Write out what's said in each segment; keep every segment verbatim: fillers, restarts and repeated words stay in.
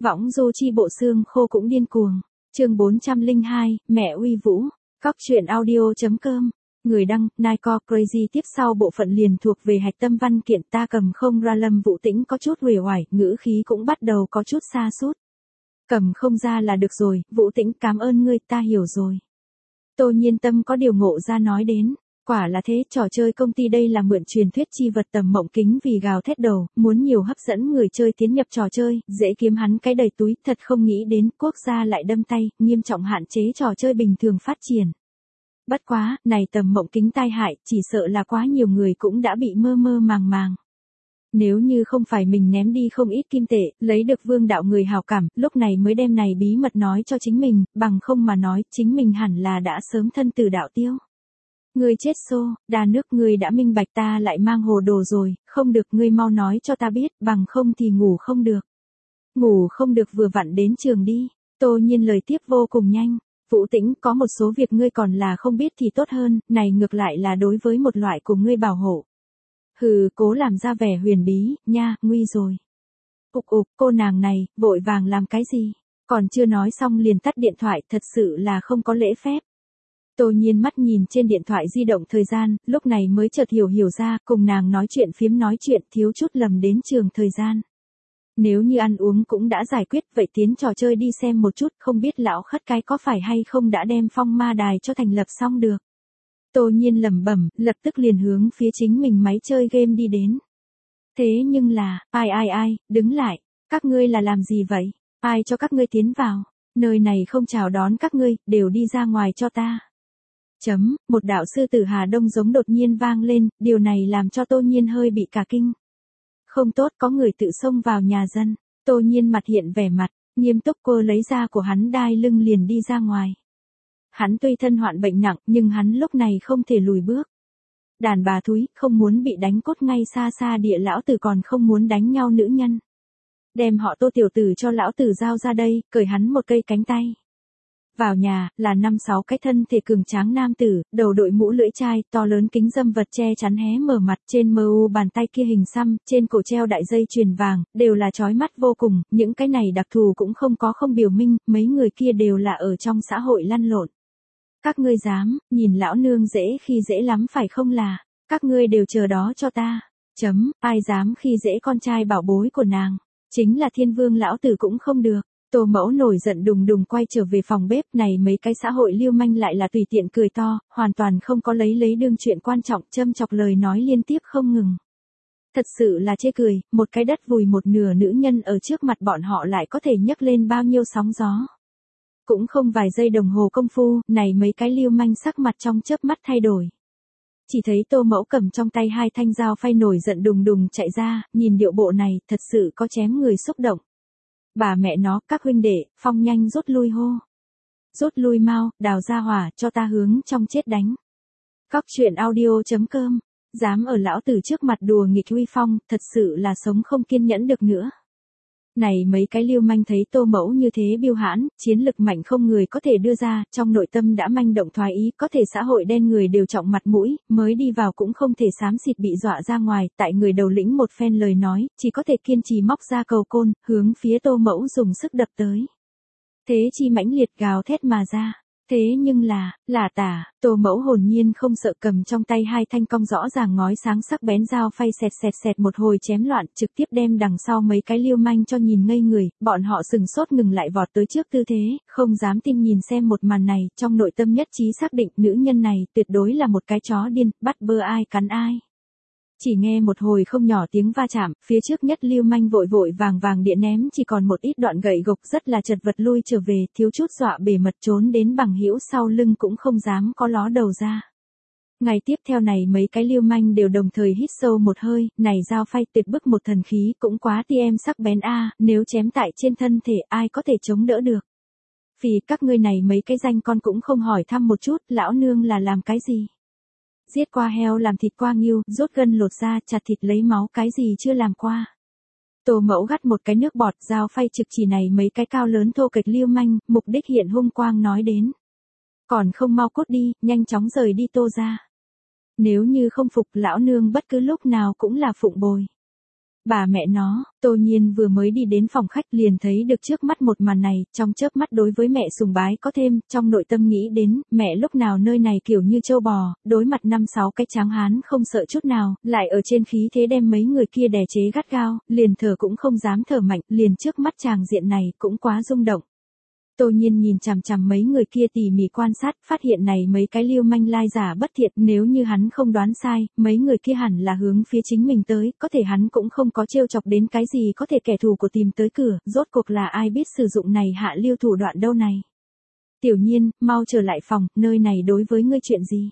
Võng du chi bộ xương khô cũng điên cuồng. Chương bốn trăm lẻ hai, mẹ uy vũ. Cóc truyện audio.com. Người đăng, Nike Crazy tiếp sau bộ phận liền thuộc về hạch tâm văn kiện ta cầm không ra. Lâm Vũ Tĩnh có chút uể oải, ngữ khí cũng bắt đầu có chút sa sút. Cầm không ra là được rồi, Vũ Tĩnh cảm ơn ngươi, ta hiểu rồi. Tô Nhiên Tâm có điều ngộ ra nói đến. Quả là thế, trò chơi công ty đây là mượn truyền thuyết chi vật tầm mộng kính vì gào thét đầu, muốn nhiều hấp dẫn người chơi tiến nhập trò chơi, dễ kiếm hắn cái đầy túi, thật không nghĩ đến quốc gia lại đâm tay, nghiêm trọng hạn chế trò chơi bình thường phát triển. Bất quá, này tầm mộng kính tai hại, chỉ sợ là quá nhiều người cũng đã bị mơ mơ màng màng. Nếu như không phải mình ném đi không ít kim tệ, lấy được vương đạo người hào cảm, lúc này mới đem này bí mật nói cho chính mình, bằng không mà nói, chính mình hẳn là đã sớm thân từ đạo tiêu. Ngươi chết xô, đa nước ngươi đã minh bạch ta lại mang hồ đồ rồi, không được ngươi mau nói cho ta biết, bằng không thì ngủ không được. Ngủ không được vừa vặn đến trường đi, Tô Nhiên lời tiếp vô cùng nhanh. Vũ Tĩnh, có một số việc ngươi còn là không biết thì tốt hơn, này ngược lại là đối với một loại của ngươi bảo hộ. Hừ, cố làm ra vẻ huyền bí, nha, nguy rồi. Ục ục, cô nàng này, vội vàng làm cái gì? Còn chưa nói xong liền tắt điện thoại, thật sự là không có lễ phép. Tô Nhiên mắt nhìn trên điện thoại di động thời gian, lúc này mới chợt hiểu hiểu ra, cùng nàng nói chuyện phiếm nói chuyện thiếu chút lầm đến trường thời gian. Nếu như ăn uống cũng đã giải quyết, vậy tiến trò chơi đi xem một chút, không biết lão khất cái có phải hay không đã đem phong ma đài cho thành lập xong được. Tô Nhiên lẩm bẩm, lập tức liền hướng phía chính mình máy chơi game đi đến. Thế nhưng là, ai ai ai, đứng lại, các ngươi là làm gì vậy? Ai cho các ngươi tiến vào? Nơi này không chào đón các ngươi, đều đi ra ngoài cho ta. Chấm, một đạo sư tử Hà Đông giống đột nhiên vang lên, điều này làm cho Tô Nhiên hơi bị cả kinh. Không tốt, có người tự xông vào nhà dân. Tô Nhiên mặt hiện vẻ mặt, nghiêm túc cô lấy ra của hắn đai lưng liền đi ra ngoài. Hắn tuy thân hoạn bệnh nặng, nhưng hắn lúc này không thể lùi bước. Đàn bà thúi, không muốn bị đánh cốt ngay xa xa địa lão tử còn không muốn đánh nhau nữ nhân. Đem họ Tô tiểu tử cho lão tử giao ra đây, cởi hắn một cây cánh tay. Vào nhà, là năm sáu cái thân thể cường tráng nam tử, đầu đội mũ lưỡi chai, to lớn kính dâm vật che chắn hé mở mặt, trên mờ u bàn tay kia hình xăm, trên cổ treo đại dây chuyền vàng, đều là chói mắt vô cùng, những cái này đặc thù cũng không có không biểu minh, mấy người kia đều là ở trong xã hội lăn lộn. Các ngươi dám, nhìn lão nương dễ khi dễ lắm phải không là, các ngươi đều chờ đó cho ta, chấm, ai dám khi dễ con trai bảo bối của nàng, chính là thiên vương lão tử cũng không được. Tô Mẫu nổi giận đùng đùng quay trở về phòng bếp, này mấy cái xã hội lưu manh lại là tùy tiện cười to, hoàn toàn không có lấy lấy đương chuyện quan trọng, châm chọc lời nói liên tiếp không ngừng. Thật sự là chê cười, một cái đất vùi một nửa nữ nhân ở trước mặt bọn họ lại có thể nhấc lên bao nhiêu sóng gió. Cũng không vài giây đồng hồ công phu, này mấy cái lưu manh sắc mặt trong chớp mắt thay đổi. Chỉ thấy Tô Mẫu cầm trong tay hai thanh dao phay nổi giận đùng đùng chạy ra, nhìn điệu bộ này, thật sự có chém người xúc động. Bà mẹ nó, các huynh đệ, phong nhanh rút lui hô. Rút lui mau, đào ra hỏa, cho ta hướng trong chết đánh. Cóc truyện audio.com, dám ở lão tử trước mặt đùa nghịch uy phong, thật sự là sống không kiên nhẫn được nữa. Này mấy cái lưu manh thấy Tô Mẫu như thế biêu hãn, chiến lực mạnh không người có thể đưa ra, trong nội tâm đã manh động thoái ý, có thể xã hội đen người đều trọng mặt mũi, mới đi vào cũng không thể xám xịt bị dọa ra ngoài, tại người đầu lĩnh một phen lời nói, chỉ có thể kiên trì móc ra cầu côn, hướng phía Tô Mẫu dùng sức đập tới. Thế chi mãnh liệt gào thét mà ra. Thế nhưng là, là tả, Tô Mẫu hồn nhiên không sợ cầm trong tay hai thanh cong rõ ràng ngói sáng sắc bén dao phay xẹt xẹt xẹt một hồi chém loạn, trực tiếp đem đằng sau mấy cái liêu manh cho nhìn ngây người, bọn họ sừng sốt ngừng lại vọt tới trước tư thế, không dám tin nhìn xem một màn này, trong nội tâm nhất trí xác định nữ nhân này tuyệt đối là một cái chó điên, bắt bơ ai cắn ai. Chỉ nghe một hồi không nhỏ tiếng va chạm, phía trước nhất lưu manh vội vội vàng vàng điện ném chỉ còn một ít đoạn gậy gộc rất là chật vật lui trở về, thiếu chút dọa bể mật trốn đến bằng hữu sau lưng cũng không dám có ló đầu ra. Ngày tiếp theo này mấy cái lưu manh đều đồng thời hít sâu một hơi, này dao phay tuyệt bức một thần khí cũng quá ti em sắc bén a, nếu chém tại trên thân thể ai có thể chống đỡ được. Vì các ngươi này mấy cái danh con cũng không hỏi thăm một chút, lão nương là làm cái gì? Giết qua heo làm thịt qua ngưu, rút gân lột da, chặt thịt lấy máu, cái gì chưa làm qua. Tô Mẫu gắt một cái nước bọt, dao phay trực chỉ này mấy cái cao lớn thô kệch liêu manh, mục đích hiện hung quang nói đến. Còn không mau cút đi, nhanh chóng rời đi Tô ra. Nếu như không phục lão nương bất cứ lúc nào cũng là phụng bồi. Bà mẹ nó, Tô Nhiên vừa mới đi đến phòng khách liền thấy được trước mắt một màn này, trong chớp mắt đối với mẹ sùng bái có thêm, trong nội tâm nghĩ đến, mẹ lúc nào nơi này kiểu như trâu bò, đối mặt năm sáu cái tráng hán không sợ chút nào, lại ở trên khí thế đem mấy người kia đè chế gắt gao, liền thở cũng không dám thở mạnh, liền trước mắt chàng diện này cũng quá rung động. Tô Nhiên nhìn chằm chằm mấy người kia tỉ mỉ quan sát, phát hiện này mấy cái lưu manh lai giả bất thiện, nếu như hắn không đoán sai, mấy người kia hẳn là hướng phía chính mình tới, có thể hắn cũng không có trêu chọc đến cái gì có thể kẻ thù của tìm tới cửa, rốt cuộc là ai biết sử dụng này hạ lưu thủ đoạn đâu này. Tiểu Nhiên, mau trở lại phòng, nơi này đối với ngươi chuyện gì?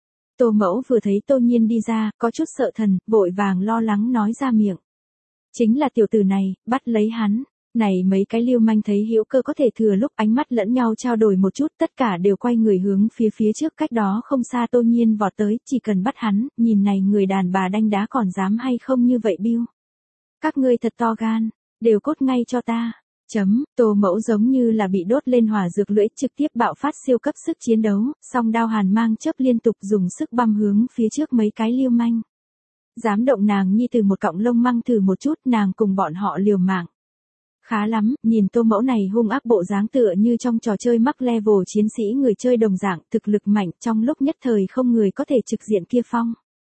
Tô Mẫu vừa thấy Tô Nhiên đi ra, có chút sợ thần, vội vàng lo lắng nói ra miệng. Chính là tiểu tử này, bắt lấy hắn. Này mấy cái lưu manh thấy hữu cơ có thể thừa lúc ánh mắt lẫn nhau trao đổi một chút, tất cả đều quay người hướng phía phía trước, cách đó không xa Tô Nhiên vọt tới, chỉ cần bắt hắn, nhìn này người đàn bà đanh đá còn dám hay không như vậy biu. Các ngươi thật to gan, đều cốt ngay cho ta. Chấm, Tô Mẫu giống như là bị đốt lên hỏa dược lưỡi, trực tiếp bạo phát siêu cấp sức chiến đấu, song đao hàn mang chớp liên tục dùng sức băm hướng phía trước mấy cái lưu manh. Dám động nàng nhi từ một cọng lông măng thử một chút, nàng cùng bọn họ liều mạng. Khá lắm, nhìn Tô Mẫu này hung ác bộ dáng tựa như trong trò chơi mắc level chiến sĩ người chơi đồng dạng, thực lực mạnh, trong lúc nhất thời không người có thể trực diện kia phong.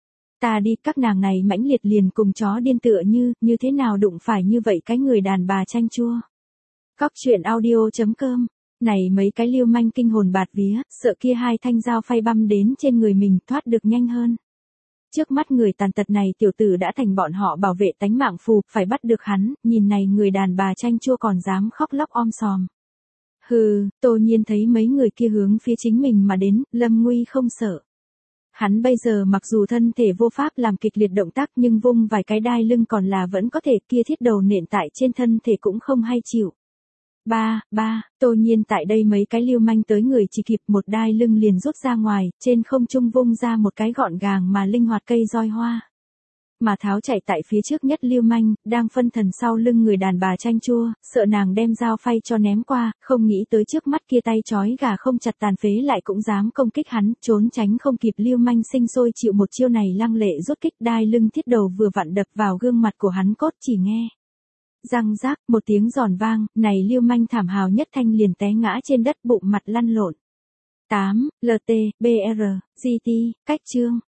Ta đi, các nàng này mãnh liệt liền cùng chó điên tựa như, như thế nào đụng phải như vậy cái người đàn bà chanh chua. Cóc truyện audio chấm com, này mấy cái lưu manh kinh hồn bạt vía, sợ kia hai thanh dao phay băm đến trên người mình thoát được nhanh hơn. Trước mắt người tàn tật này tiểu tử đã thành bọn họ bảo vệ tánh mạng phù, phải bắt được hắn, nhìn này người đàn bà chanh chua còn dám khóc lóc om sòm. Hừ, Tô Nhiên thấy mấy người kia hướng phía chính mình mà đến, lâm nguy không sợ. Hắn bây giờ mặc dù thân thể vô pháp làm kịch liệt động tác nhưng vung vài cái đai lưng còn là vẫn có thể, kia thiết đầu nện tại trên thân thể cũng không hay chịu. Ba, ba, Tô Nhiên tại đây mấy cái lưu manh tới người chỉ kịp một đai lưng liền rút ra ngoài, trên không trung vung ra một cái gọn gàng mà linh hoạt cây roi hoa. Mà tháo chạy tại phía trước nhất lưu manh, đang phân thần sau lưng người đàn bà chanh chua, sợ nàng đem dao phay cho ném qua, không nghĩ tới trước mắt kia tay chói gà không chặt tàn phế lại cũng dám công kích hắn, trốn tránh không kịp lưu manh sinh sôi chịu một chiêu này lăng lệ rút kích, đai lưng thiết đầu vừa vặn đập vào gương mặt của hắn, cốt chỉ nghe. Răng rác, một tiếng giòn vang, này lưu manh thảm hào nhất thanh liền té ngã trên đất, bụng mặt lăn lộn. tám, lờ tê, bê rờ, giê tê, cách chương.